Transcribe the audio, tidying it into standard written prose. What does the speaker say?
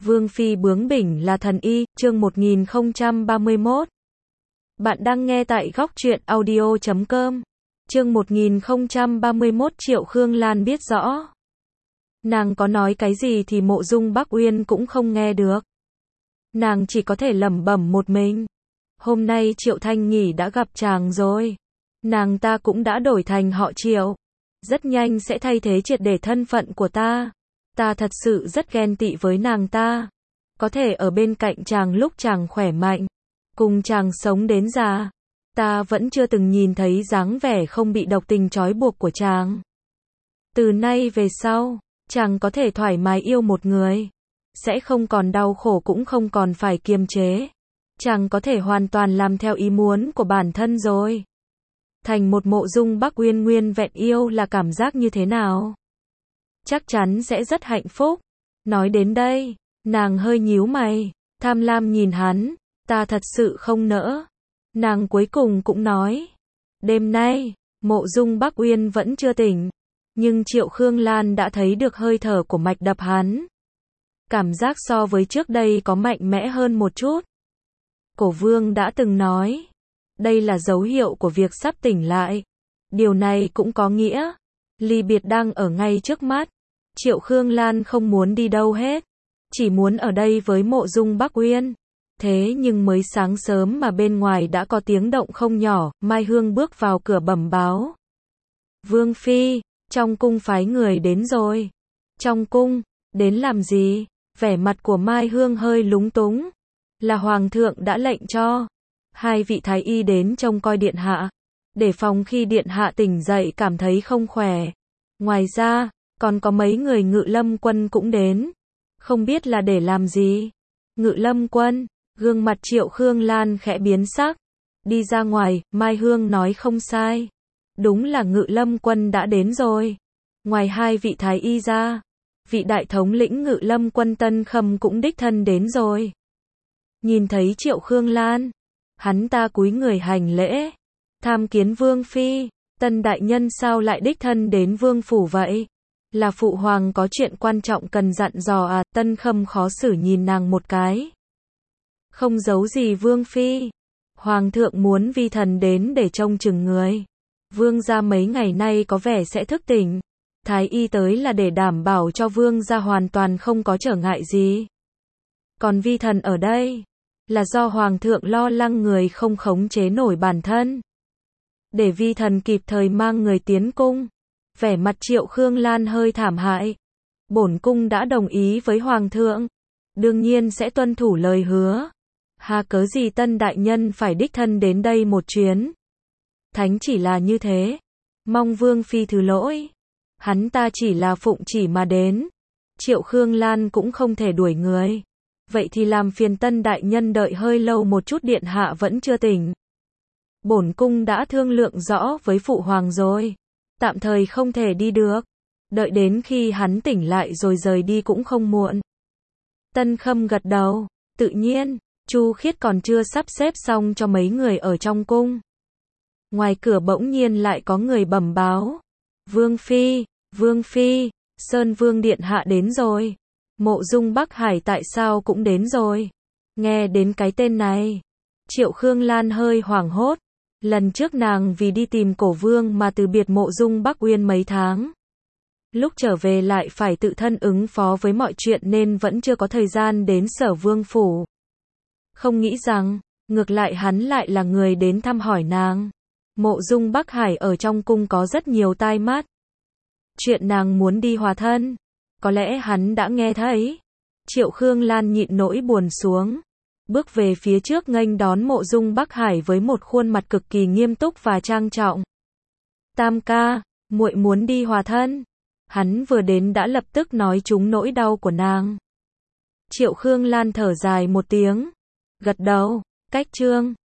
Vương phi bướng bỉnh là thần y, chương 1031. Bạn đang nghe tại góc truyện audio.com. Chương 1031 Triệu Khương Lan biết rõ. Nàng có nói cái gì thì Mộ Dung Bắc Uyên cũng không nghe được. Nàng chỉ có thể lẩm bẩm một mình. Hôm nay Triệu Thanh Nhỉ đã gặp chàng rồi. Nàng ta cũng đã đổi thành họ Triệu. Rất nhanh sẽ thay thế triệt để thân phận của ta. Ta thật sự rất ghen tị với nàng ta. Có thể ở bên cạnh chàng lúc chàng khỏe mạnh. Cùng chàng sống đến già. Ta vẫn chưa từng nhìn thấy dáng vẻ không bị độc tình trói buộc của chàng. Từ nay về sau, chàng có thể thoải mái yêu một người. Sẽ không còn đau khổ cũng không còn phải kiềm chế. Chàng có thể hoàn toàn làm theo ý muốn của bản thân rồi. Thành một Mộ Dung Bắc Uyên nguyên vẹn yêu là cảm giác như thế nào? Chắc chắn sẽ rất hạnh phúc. Nói đến đây, nàng hơi nhíu mày, tham lam nhìn hắn, ta thật sự không nỡ. Nàng cuối cùng cũng nói, đêm nay, Mộ Dung Bắc Uyên vẫn chưa tỉnh, nhưng Triệu Khương Lan đã thấy được hơi thở của mạch đập hắn. Cảm giác so với trước đây có mạnh mẽ hơn một chút. Cổ Vương đã từng nói, đây là dấu hiệu của việc sắp tỉnh lại. Điều này cũng có nghĩa, ly biệt đang ở ngay trước mắt. Triệu Khương Lan không muốn đi đâu hết, chỉ muốn ở đây với Mộ Dung Bắc Uyên. Thế nhưng mới sáng sớm mà bên ngoài đã có tiếng động không nhỏ, Mai Hương bước vào cửa bẩm báo. Vương phi, trong cung phái người đến rồi. Trong cung, đến làm gì? Vẻ mặt của Mai Hương hơi lúng túng. Là hoàng thượng đã lệnh cho 2 vị thái y đến trông coi điện hạ, để phòng khi điện hạ tỉnh dậy cảm thấy không khỏe. Ngoài ra, còn có mấy người Ngự Lâm quân cũng đến. Không biết là để làm gì. Ngự Lâm quân, gương mặt Triệu Khương Lan khẽ biến sắc. Đi ra ngoài, Mai Hương nói không sai. Đúng là Ngự Lâm quân đã đến rồi. Ngoài 2 vị thái y ra, vị đại thống lĩnh Ngự Lâm quân Tân Khâm cũng đích thân đến rồi. Nhìn thấy Triệu Khương Lan, hắn ta cúi người hành lễ. Tham kiến Vương phi, Tân đại nhân sao lại đích thân đến vương phủ vậy? Là phụ hoàng có chuyện quan trọng cần dặn dò à? Tân Khâm khó xử nhìn nàng một cái. Không giấu gì Vương phi. Hoàng thượng muốn vi thần đến để trông chừng người. Vương gia mấy ngày nay có vẻ sẽ thức tỉnh. Thái y tới là để đảm bảo cho vương gia hoàn toàn không có trở ngại gì. Còn vi thần ở đây, là do hoàng thượng lo lắng người không khống chế nổi bản thân. Để vi thần kịp thời mang người tiến cung. Vẻ mặt Triệu Khương Lan hơi thảm hại. Bổn cung đã đồng ý với hoàng thượng, đương nhiên sẽ tuân thủ lời hứa. Hà cớ gì Tân đại nhân phải đích thân đến đây một chuyến? Thánh chỉ là như thế. Mong Vương phi thứ lỗi. Hắn ta chỉ là phụng chỉ mà đến. Triệu Khương Lan cũng không thể đuổi người. Vậy thì làm phiền Tân đại nhân đợi hơi lâu một chút, điện hạ vẫn chưa tỉnh. Bổn cung đã thương lượng rõ với phụ hoàng rồi. Tạm thời không thể đi được. Đợi đến khi hắn tỉnh lại rồi rời đi cũng không muộn. Tân Khâm gật đầu. Tự nhiên, Chu Khiết còn chưa sắp xếp xong cho mấy người ở trong cung. Ngoài cửa bỗng nhiên lại có người bẩm báo. Vương phi, Sơn Vương điện hạ đến rồi. Mộ Dung Bắc Hải tại sao cũng đến rồi. Nghe đến cái tên này, Triệu Khương Lan hơi hoảng hốt. Lần trước nàng vì đi tìm Cổ Vương mà từ biệt Mộ Dung Bắc Uyên mấy tháng. Lúc trở về lại phải tự thân ứng phó với mọi chuyện nên vẫn chưa có thời gian đến Sở Vương phủ. Không nghĩ rằng, ngược lại hắn lại là người đến thăm hỏi nàng. Mộ Dung Bắc Hải ở trong cung có rất nhiều tai mắt. Chuyện nàng muốn đi hòa thân, có lẽ hắn đã nghe thấy. Triệu Khương Lan nhịn nỗi buồn xuống, bước về phía trước nghênh đón Mộ Dung Bắc Hải với một khuôn mặt cực kỳ nghiêm túc và trang trọng. Tam ca, muội muốn đi hòa thân. Hắn vừa đến đã lập tức nói trúng nỗi đau của nàng. Triệu Khương Lan thở dài một tiếng, gật đầu, cách chương